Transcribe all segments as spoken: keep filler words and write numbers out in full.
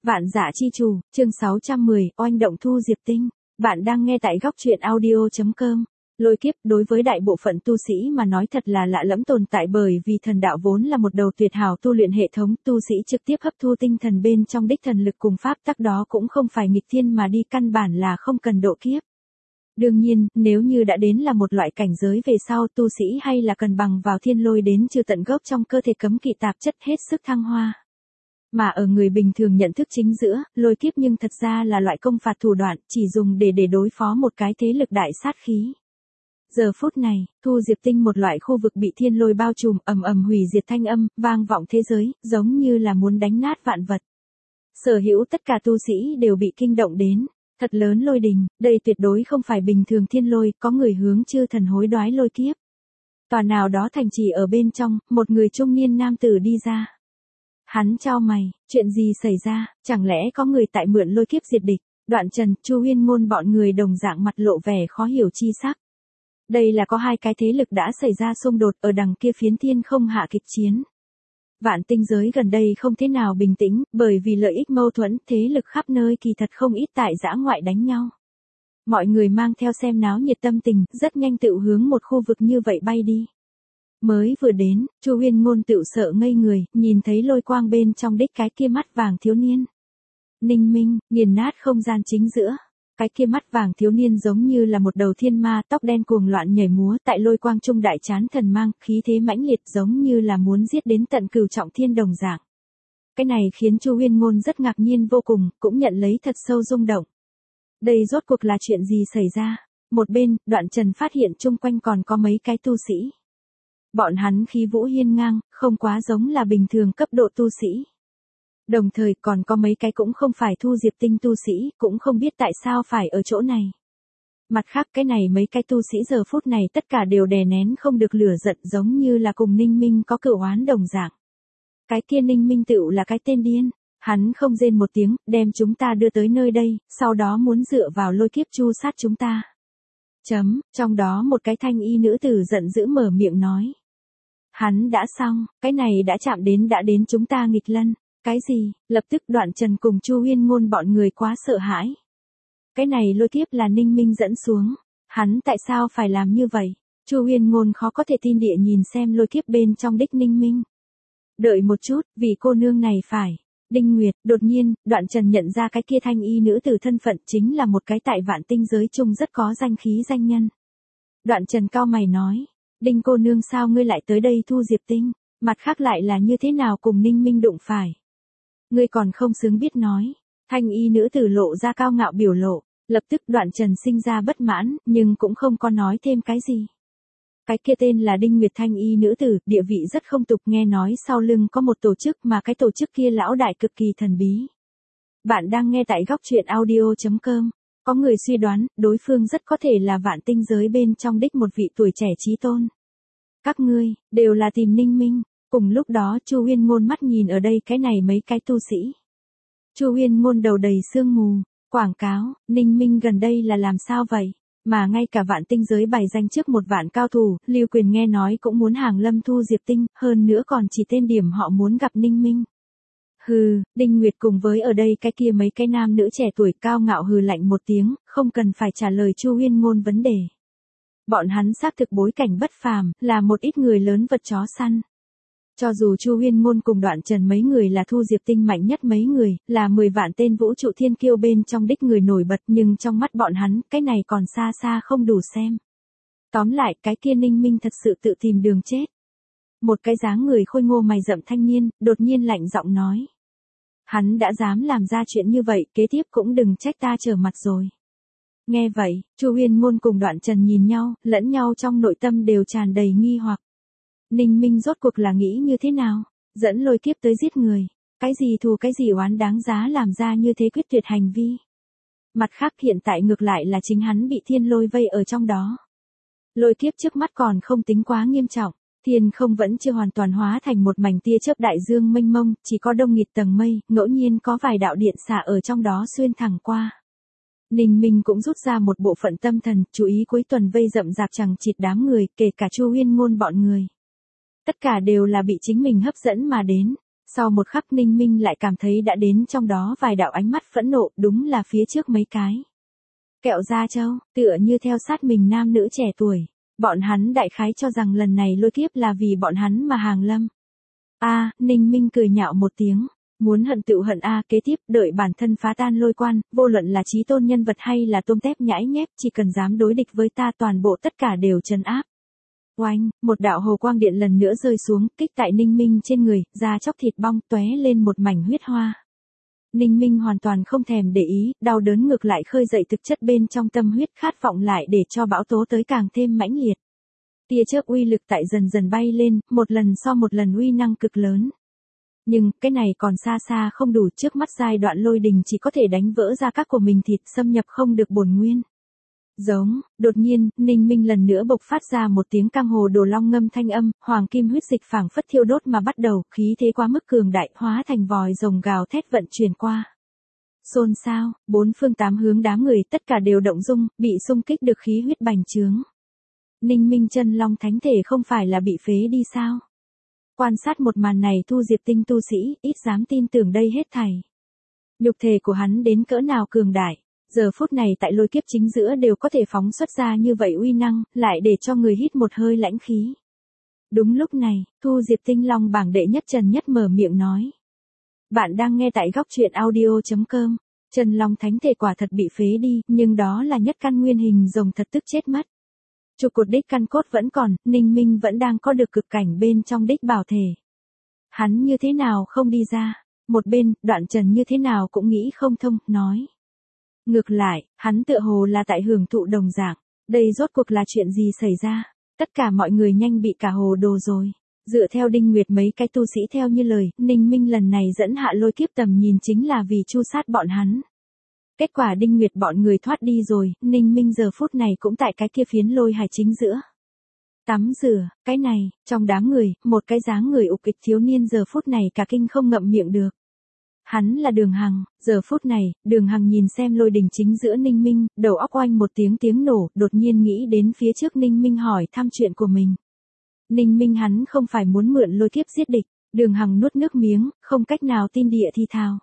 Vạn Dã Chi Chủ, chương sáu trăm mười, oanh động Thu Diệp Tinh. Bạn đang nghe tại góc truyện audio chấm com. Lôi kiếp đối với đại bộ phận tu sĩ mà nói thật là lạ lẫm tồn tại, bởi vì thần đạo vốn là một đầu tuyệt hảo tu luyện hệ thống, tu sĩ trực tiếp hấp thu tinh thần bên trong đích thần lực cùng pháp tắc, đó cũng không phải nghịch thiên mà đi, căn bản là không cần độ kiếp. Đương nhiên, nếu như đã đến là một loại cảnh giới về sau, tu sĩ hay là cần bằng vào thiên lôi đến trừ tận gốc trong cơ thể cấm kỵ tạp chất, hết sức thăng hoa. Mà ở người bình thường nhận thức chính giữa, lôi kiếp nhưng thật ra là loại công phạt thủ đoạn, chỉ dùng để để đối phó một cái thế lực đại sát khí. Giờ phút này, Thu Diệp Tinh một loại khu vực bị thiên lôi bao trùm, ầm ầm hủy diệt thanh âm, vang vọng thế giới, giống như là muốn đánh nát vạn vật. Sở hữu tất cả tu sĩ đều bị kinh động đến. Thật lớn lôi đình, đây tuyệt đối không phải bình thường thiên lôi, có người hướng chư thần hối đoái lôi kiếp. Tòa nào đó thành trì ở bên trong, một người trung niên nam tử đi ra. Hắn chau mày, chuyện gì xảy ra, chẳng lẽ có người tại mượn lôi kiếp diệt địch? Đoạn Trần, Chu Huyên Ngôn bọn người đồng dạng mặt lộ vẻ khó hiểu chi sắc. Đây là có hai cái thế lực đã xảy ra xung đột, ở đằng kia phiến thiên không hạ kịch chiến. Vạn tinh giới gần đây không thế nào bình tĩnh, bởi vì lợi ích mâu thuẫn, thế lực khắp nơi kỳ thật không ít tại dã ngoại đánh nhau. Mọi người mang theo xem náo nhiệt tâm tình, rất nhanh tự hướng một khu vực như vậy bay đi. Mới vừa đến, Chu Huyên Ngôn tự sợ ngây người, nhìn thấy lôi quang bên trong đích cái kia mắt vàng thiếu niên. Ninh minh, nghiền nát không gian chính giữa. Cái kia mắt vàng thiếu niên giống như là một đầu thiên ma, tóc đen cuồng loạn nhảy múa, tại lôi quang trung đại chán thần mang, khí thế mãnh liệt giống như là muốn giết đến tận cửu trọng thiên đồng dạng. Cái này khiến Chu Huyên Ngôn rất ngạc nhiên vô cùng, cũng nhận lấy thật sâu rung động. Đây rốt cuộc là chuyện gì xảy ra? Một bên, Đoạn Trần phát hiện chung quanh còn có mấy cái tu sĩ. Bọn hắn khí vũ hiên ngang, không quá giống là bình thường cấp độ tu sĩ. Đồng thời còn có mấy cái cũng không phải Thu Diệp Tinh tu sĩ, cũng không biết tại sao phải ở chỗ này. Mặt khác cái này mấy cái tu sĩ giờ phút này tất cả đều đè nén không được lửa giận, giống như là cùng Ninh Minh có cựu oán đồng dạng. Cái kia Ninh Minh tựu là cái tên điên, hắn không rên một tiếng, đem chúng ta đưa tới nơi đây, sau đó muốn dựa vào lôi kiếp chu sát chúng ta. Chấm, trong đó một cái thanh y nữ tử giận dữ mở miệng nói. Hắn đã xong, cái này đã chạm đến đã đến chúng ta nghịch lân. Cái gì? Lập tức Đoạn Trần cùng Chu Huyên Ngôn bọn người quá sợ hãi. Cái này lôi kiếp là Ninh Minh dẫn xuống. Hắn tại sao phải làm như vậy? Chu Huyên Ngôn khó có thể tin địa nhìn xem lôi kiếp bên trong đích Ninh Minh. Đợi một chút, vì cô nương này phải. Đinh Nguyệt, đột nhiên, Đoạn Trần nhận ra cái kia thanh y nữ tử thân phận chính là một cái tại vạn tinh giới chung rất có danh khí danh nhân. Đoạn Trần cao mày nói. Đinh cô nương, sao ngươi lại tới đây Thu Diệp Tinh? Mặt khác lại là như thế nào cùng Ninh Minh đụng phải? Ngươi còn không xứng biết nói. Thanh y nữ tử lộ ra cao ngạo biểu lộ, lập tức Đoạn Trần sinh ra bất mãn, nhưng cũng không có nói thêm cái gì. Cái kia tên là Đinh Nguyệt thanh y nữ tử, địa vị rất không tục, nghe nói sau lưng có một tổ chức mà cái tổ chức kia lão đại cực kỳ thần bí. Bạn đang nghe tại góc truyện audio chấm com. Có người suy đoán, đối phương rất có thể là vạn tinh giới bên trong đích một vị tuổi trẻ chí tôn. Các ngươi, đều là tìm Ninh Minh. Cùng lúc đó Chu Huyên Ngôn mắt nhìn ở đây cái này mấy cái tu sĩ. Chu Huyên Ngôn đầu đầy sương mù, quảng cáo, Ninh Minh gần đây là làm sao vậy? Mà ngay cả vạn tinh giới bày danh trước một vạn cao thủ, Lưu Quyền nghe nói cũng muốn hàng lâm Thu Diệp Tinh, hơn nữa còn chỉ tên điểm họ muốn gặp Ninh Minh. Hừ, Đinh Nguyệt cùng với ở đây cái kia mấy cái nam nữ trẻ tuổi cao ngạo hừ lạnh một tiếng, không cần phải trả lời Chu Huyên Ngôn vấn đề. Bọn hắn xác thực bối cảnh bất phàm, là một ít người lớn vật chó săn. Cho dù Chu Huyên Ngôn cùng Đoạn Trần mấy người là Thu Diệp Tinh mạnh nhất mấy người, là mười vạn tên vũ trụ thiên kiêu bên trong đích người nổi bật, nhưng trong mắt bọn hắn, cái này còn xa xa không đủ xem. Tóm lại, cái kia Ninh Minh thật sự tự tìm đường chết. Một cái dáng người khôi ngô mày rậm thanh niên, đột nhiên lạnh giọng nói. Hắn đã dám làm ra chuyện như vậy, kế tiếp cũng đừng trách ta trở mặt rồi. Nghe vậy, Chu Huyên Ngôn cùng Đoạn Trần nhìn nhau, lẫn nhau trong nội tâm đều tràn đầy nghi hoặc. Ninh Minh rốt cuộc là nghĩ như thế nào? Dẫn lôi kiếp tới giết người. Cái gì thù cái gì oán đáng giá làm ra như thế quyết tuyệt hành vi. Mặt khác hiện tại ngược lại là chính hắn bị thiên lôi vây ở trong đó. Lôi kiếp trước mắt còn không tính quá nghiêm trọng. Thiên không vẫn chưa hoàn toàn hóa thành một mảnh tia chớp đại dương mênh mông, chỉ có đông nghịt tầng mây, ngẫu nhiên có vài đạo điện xạ ở trong đó xuyên thẳng qua. Ninh Minh cũng rút ra một bộ phận tâm thần, chú ý cuối tuần vây rậm rạp chằng chịt đám người, kể cả Chu Huyên Ngôn bọn người. Tất cả đều là bị chính mình hấp dẫn mà đến. Sau một khắc Ninh Minh lại cảm thấy đã đến trong đó vài đạo ánh mắt phẫn nộ, đúng là phía trước mấy cái. Kẹo da trâu, tựa như theo sát mình nam nữ trẻ tuổi. Bọn hắn đại khái cho rằng lần này lôi kiếp là vì bọn hắn mà hàng lâm. A, Ninh Minh cười nhạo một tiếng. Muốn hận tựu hận A, kế tiếp đợi bản thân phá tan lôi quan, vô luận là chí tôn nhân vật hay là tôm tép nhãi nhép, chỉ cần dám đối địch với ta toàn bộ tất cả đều trấn áp. Oanh, một đạo hồ quang điện lần nữa rơi xuống, kích tại Ninh Minh trên người, da chóc thịt bong tóe lên một mảnh huyết hoa. Ninh Minh hoàn toàn không thèm để ý, đau đớn ngược lại khơi dậy thực chất bên trong tâm huyết khát vọng lại để cho bão tố tới càng thêm mãnh liệt. Tia chớp uy lực tại dần dần bay lên, một lần so một lần uy năng cực lớn. Nhưng, cái này còn xa xa không đủ, trước mắt giai đoạn lôi đình chỉ có thể đánh vỡ ra các của mình thịt, xâm nhập không được bổn nguyên. Giống, đột nhiên, Ninh Minh lần nữa bộc phát ra một tiếng cam hồ đồ long ngâm thanh âm, hoàng kim huyết dịch phảng phất thiêu đốt mà bắt đầu, khí thế quá mức cường đại, hóa thành vòi rồng gào thét vận chuyển qua. Xôn xao, bốn phương tám hướng đám người tất cả đều động dung, bị xung kích được khí huyết bành trướng. Ninh Minh chân long thánh thể không phải là bị phế đi sao? Quan sát một màn này Thu Diệp Tinh tu sĩ, ít dám tin tưởng đây hết thảy. Nhục thể của hắn đến cỡ nào cường đại, giờ phút này tại lôi kiếp chính giữa đều có thể phóng xuất ra như vậy uy năng, lại để cho người hít một hơi lãnh khí. Đúng lúc này, Thu Diệp Tinh Long bảng đệ nhất Trần Nhất mở miệng nói. Bạn đang nghe tại góc truyện audio chấm com, Trần Long thánh thể quả thật bị phế đi, nhưng đó là nhất căn nguyên hình rồng thật tức chết mất. Trụ cột đích căn cốt vẫn còn, Ninh Minh vẫn đang có được cực cảnh bên trong đích bảo thể. Hắn như thế nào không đi ra, một bên, Đoạn Trần như thế nào cũng nghĩ không thông, nói. Ngược lại, hắn tựa hồ là tại hưởng thụ đồng dạng, đây rốt cuộc là chuyện gì xảy ra, tất cả mọi người nhanh bị cả hồ đồ rồi. Dựa theo Đinh Nguyệt mấy cái tu sĩ theo như lời, Ninh Minh lần này dẫn hạ lôi kiếp tầm nhìn chính là vì chu sát bọn hắn. Kết quả Đinh Nguyệt bọn người thoát đi rồi, Ninh Minh giờ phút này cũng tại cái kia phiến lôi hải chính giữa. Tắm rửa, cái này, trong đám người, một cái dáng người ục kịch thiếu niên giờ phút này cả kinh không ngậm miệng được. Hắn là Đường Hằng, giờ phút này, Đường Hằng nhìn xem lôi đình chính giữa Ninh Minh, đầu óc oanh một tiếng tiếng nổ, đột nhiên nghĩ đến phía trước Ninh Minh hỏi thăm chuyện của mình. Ninh Minh hắn không phải muốn mượn lôi kiếp giết địch, Đường Hằng nuốt nước miếng, không cách nào tin địa thi thào.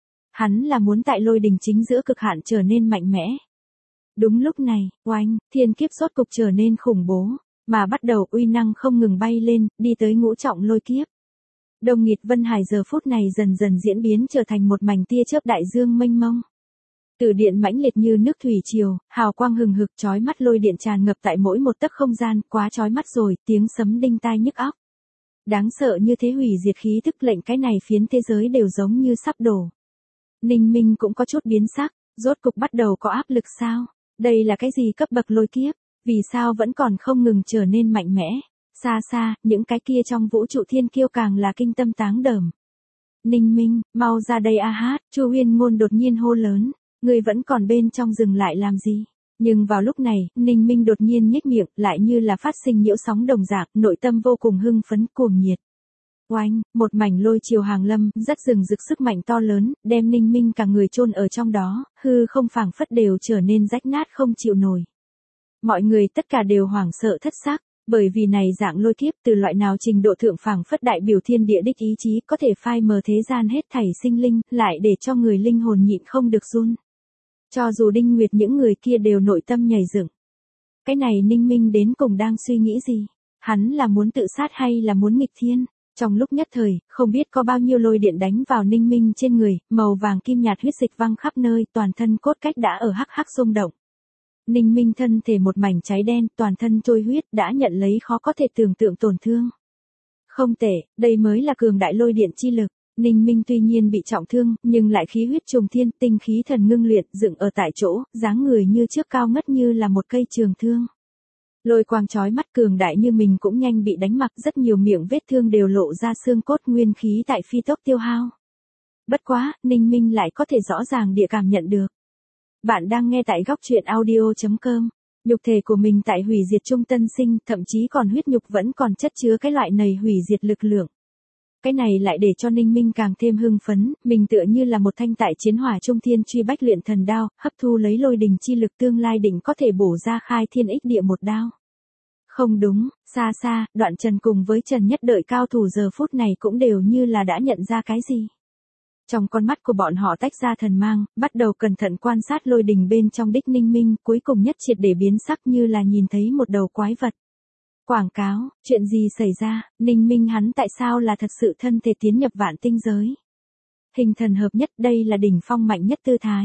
Hắn là muốn tại lôi đình chính giữa cực hạn trở nên mạnh mẽ. Đúng lúc này, oanh, thiên kiếp rốt cục trở nên khủng bố, mà bắt đầu uy năng không ngừng bay lên, đi tới ngũ trọng lôi kiếp. Đông nghịt vân hải giờ phút này dần dần diễn biến trở thành một mảnh tia chớp đại dương mênh mông. Từ điện mãnh liệt như nước thủy triều, hào quang hừng hực chói mắt lôi điện tràn ngập tại mỗi một tấc không gian, quá chói mắt rồi, tiếng sấm đinh tai nhức óc. Đáng sợ như thế hủy diệt khí tức lệnh cái này phiến thế giới đều giống như sắp đổ. Ninh Minh cũng có chút biến sắc, rốt cục bắt đầu có áp lực sao? Đây là cái gì cấp bậc lôi kiếp? Vì sao vẫn còn không ngừng trở nên mạnh mẽ? Xa xa, những cái kia trong vũ trụ thiên kiêu càng là kinh tâm táng đờm. Ninh Minh, mau ra đây a hát, Chu Huyên Ngôn đột nhiên hô lớn, người vẫn còn bên trong rừng lại làm gì? Nhưng vào lúc này, Ninh Minh đột nhiên nhếch miệng, lại như là phát sinh nhiễu sóng đồng dạng, nội tâm vô cùng hưng phấn cuồng nhiệt. Oanh, một mảnh lôi chiều hàng lâm, rất rừng rực sức mạnh to lớn, đem Ninh Minh cả người chôn ở trong đó, hư không phảng phất đều trở nên rách nát không chịu nổi. Mọi người tất cả đều hoảng sợ thất xác, bởi vì này dạng lôi kiếp từ loại nào trình độ thượng phảng phất đại biểu thiên địa đích ý chí có thể phai mờ thế gian hết thảy sinh linh, lại để cho người linh hồn nhịn không được run. Cho dù Đinh Nguyệt những người kia đều nội tâm nhảy dựng. Cái này Ninh Minh đến cùng đang suy nghĩ gì? Hắn là muốn tự sát hay là muốn nghịch thiên? Trong lúc nhất thời, không biết có bao nhiêu lôi điện đánh vào Ninh Minh trên người, màu vàng kim nhạt huyết dịch văng khắp nơi, toàn thân cốt cách đã ở hắc hắc xung động. Ninh Minh thân thể một mảnh cháy đen, toàn thân trôi huyết, đã nhận lấy khó có thể tưởng tượng tổn thương. Không tệ, đây mới là cường đại lôi điện chi lực. Ninh Minh tuy nhiên bị trọng thương, nhưng lại khí huyết trùng thiên, tinh khí thần ngưng luyện, dựng ở tại chỗ, dáng người như trước cao ngất như là một cây trường thương. Lôi quang chói mắt cường đại như mình cũng nhanh bị đánh mặc, rất nhiều miệng vết thương đều lộ ra xương cốt, nguyên khí tại phi tốc tiêu hao. Bất quá, Ninh Minh lại có thể rõ ràng địa cảm nhận được. Bạn đang nghe tại góc truyện audio chấm com. Nhục thể của mình tại hủy diệt trung tân sinh, thậm chí còn huyết nhục vẫn còn chất chứa cái loại này hủy diệt lực lượng. Cái này lại để cho Ninh Minh càng thêm hưng phấn, mình tựa như là một thanh tại chiến hỏa trung thiên truy bách luyện thần đao, hấp thu lấy lôi đình chi lực tương lai định có thể bổ ra khai thiên ích địa một đao. Không đúng, xa xa, Đoạn Trần cùng với Trần Nhất Đợi cao thủ giờ phút này cũng đều như là đã nhận ra cái gì. Trong con mắt của bọn họ tách ra thần mang, bắt đầu cẩn thận quan sát lôi đình bên trong đích Ninh Minh, cuối cùng nhất triệt để biến sắc như là nhìn thấy một đầu quái vật. Quảng cáo, chuyện gì xảy ra, Ninh Minh hắn tại sao là thật sự thân thể tiến nhập vạn tinh giới. Hình thần hợp nhất, đây là đỉnh phong mạnh nhất tư thái.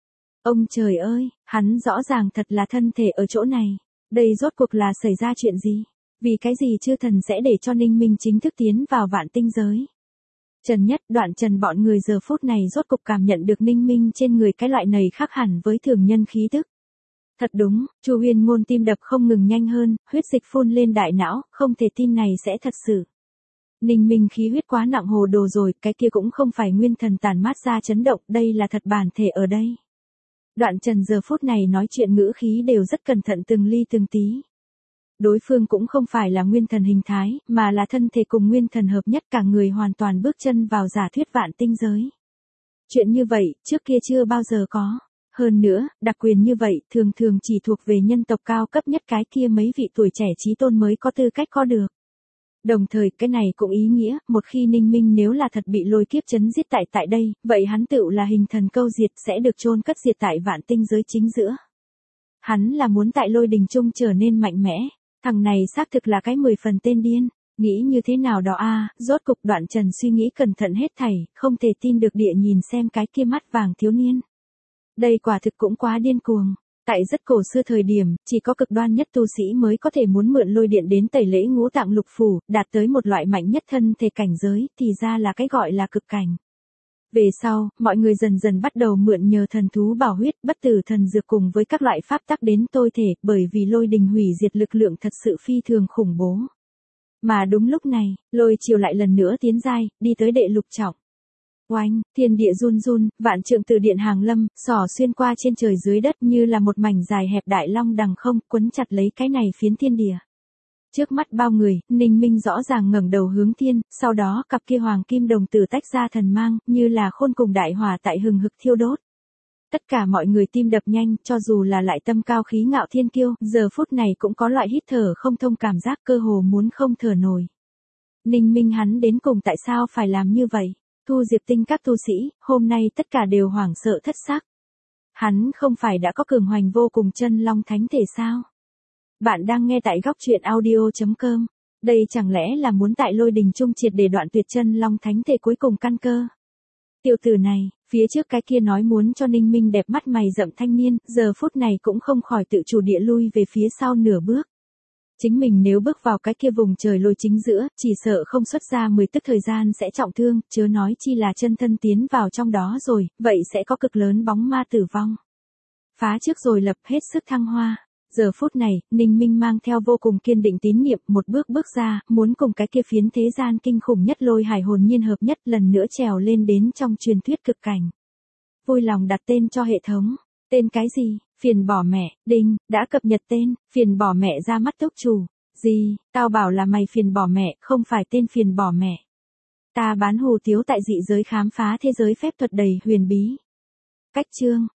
Ông trời ơi, hắn rõ ràng thật là thân thể ở chỗ này. Đây rốt cuộc là xảy ra chuyện gì? Vì cái gì chư thần sẽ để cho Ninh Minh chính thức tiến vào vạn tinh giới? Trần Nhất, Đoạn Trần bọn người giờ phút này rốt cục cảm nhận được Ninh Minh trên người cái loại này khác hẳn với thường nhân khí tức. Thật đúng, Chu Huyên Ngôn tim đập không ngừng nhanh hơn, huyết dịch phun lên đại não, không thể tin này sẽ thật sự. Ninh Minh khí huyết quá nặng hồ đồ rồi, cái kia cũng không phải nguyên thần tàn mát ra chấn động, đây là thật bản thể ở đây. Đoạn Trần giờ phút này nói chuyện ngữ khí đều rất cẩn thận từng ly từng tí. Đối phương cũng không phải là nguyên thần hình thái, mà là thân thể cùng nguyên thần hợp nhất, cả người hoàn toàn bước chân vào giả thuyết vạn tinh giới. Chuyện như vậy, trước kia chưa bao giờ có. Hơn nữa, đặc quyền như vậy, thường thường chỉ thuộc về nhân tộc cao cấp nhất cái kia mấy vị tuổi trẻ chí tôn mới có tư cách có được. Đồng thời, cái này cũng ý nghĩa, một khi Ninh Minh nếu là thật bị lôi kiếp chấn giết tại tại đây, vậy hắn tựu là hình thần câu diệt, sẽ được chôn cất diệt tại vạn tinh giới chính giữa. Hắn là muốn tại lôi đình trung trở nên mạnh mẽ, thằng này xác thực là cái mười phần tên điên, nghĩ như thế nào đó a à, rốt cục Đoạn Trần suy nghĩ cẩn thận hết thảy, không thể tin được địa nhìn xem cái kia mắt vàng thiếu niên. Đây quả thực cũng quá điên cuồng. Tại rất cổ xưa thời điểm, chỉ có cực đoan nhất tu sĩ mới có thể muốn mượn lôi điện đến tẩy lễ ngũ tạng lục phủ, đạt tới một loại mạnh nhất thân thể cảnh giới, thì ra là cái gọi là cực cảnh. Về sau, mọi người dần dần bắt đầu mượn nhờ thần thú bảo huyết, bất tử thần dược cùng với các loại pháp tắc đến tôi thể, bởi vì lôi đình hủy diệt lực lượng thật sự phi thường khủng bố. Mà đúng lúc này, lôi chiều lại lần nữa tiến giai, đi tới đệ lục trọng. Oanh, thiên địa run run, vạn trượng từ điện hàng lâm, xỏ xuyên qua trên trời dưới đất như là một mảnh dài hẹp đại long đằng không, quấn chặt lấy cái này phiến thiên địa. Trước mắt bao người, Ninh Minh rõ ràng ngẩng đầu hướng thiên, sau đó cặp kia hoàng kim đồng tử tách ra thần mang, như là khôn cùng đại hỏa tại hừng hực thiêu đốt. Tất cả mọi người tim đập nhanh, cho dù là lại tâm cao khí ngạo thiên kiêu, giờ phút này cũng có loại hít thở không thông cảm giác cơ hồ muốn không thở nổi. Ninh Minh hắn đến cùng tại sao phải làm như vậy? Thu Diệp Tinh các tu sĩ, hôm nay tất cả đều hoảng sợ thất xác. Hắn không phải đã có cường hoành vô cùng chân long thánh thể sao? Bạn đang nghe tại góc truyện audio chấm com. Đây chẳng lẽ là muốn tại lôi đình trung triệt để đoạn tuyệt chân long thánh thể cuối cùng căn cơ? Tiểu tử này, phía trước cái kia nói muốn cho Ninh Minh đẹp mắt mày rậm thanh niên, giờ phút này cũng không khỏi tự chủ địa lui về phía sau nửa bước. Chính mình nếu bước vào cái kia vùng trời lôi chính giữa, chỉ sợ không xuất ra mười tức thời gian sẽ trọng thương, chớ nói chi là chân thân tiến vào trong đó rồi, vậy sẽ có cực lớn bóng ma tử vong. Phá trước rồi lập hết sức thăng hoa. Giờ phút này, Ninh Minh mang theo vô cùng kiên định tín niệm, một bước bước ra, muốn cùng cái kia phiến thế gian kinh khủng nhất lôi hải hồn nhiên hợp nhất lần nữa trèo lên đến trong truyền thuyết cực cảnh. Vui lòng đặt tên cho hệ thống. Tên cái gì? Phiền bỏ mẹ, đinh, đã cập nhật tên, phiền bỏ mẹ ra mắt túc chủ. Gì, tao bảo là mày phiền bỏ mẹ, không phải tên phiền bỏ mẹ. Ta bán hù tiếu tại dị giới khám phá thế giới phép thuật đầy huyền bí. Cách chương,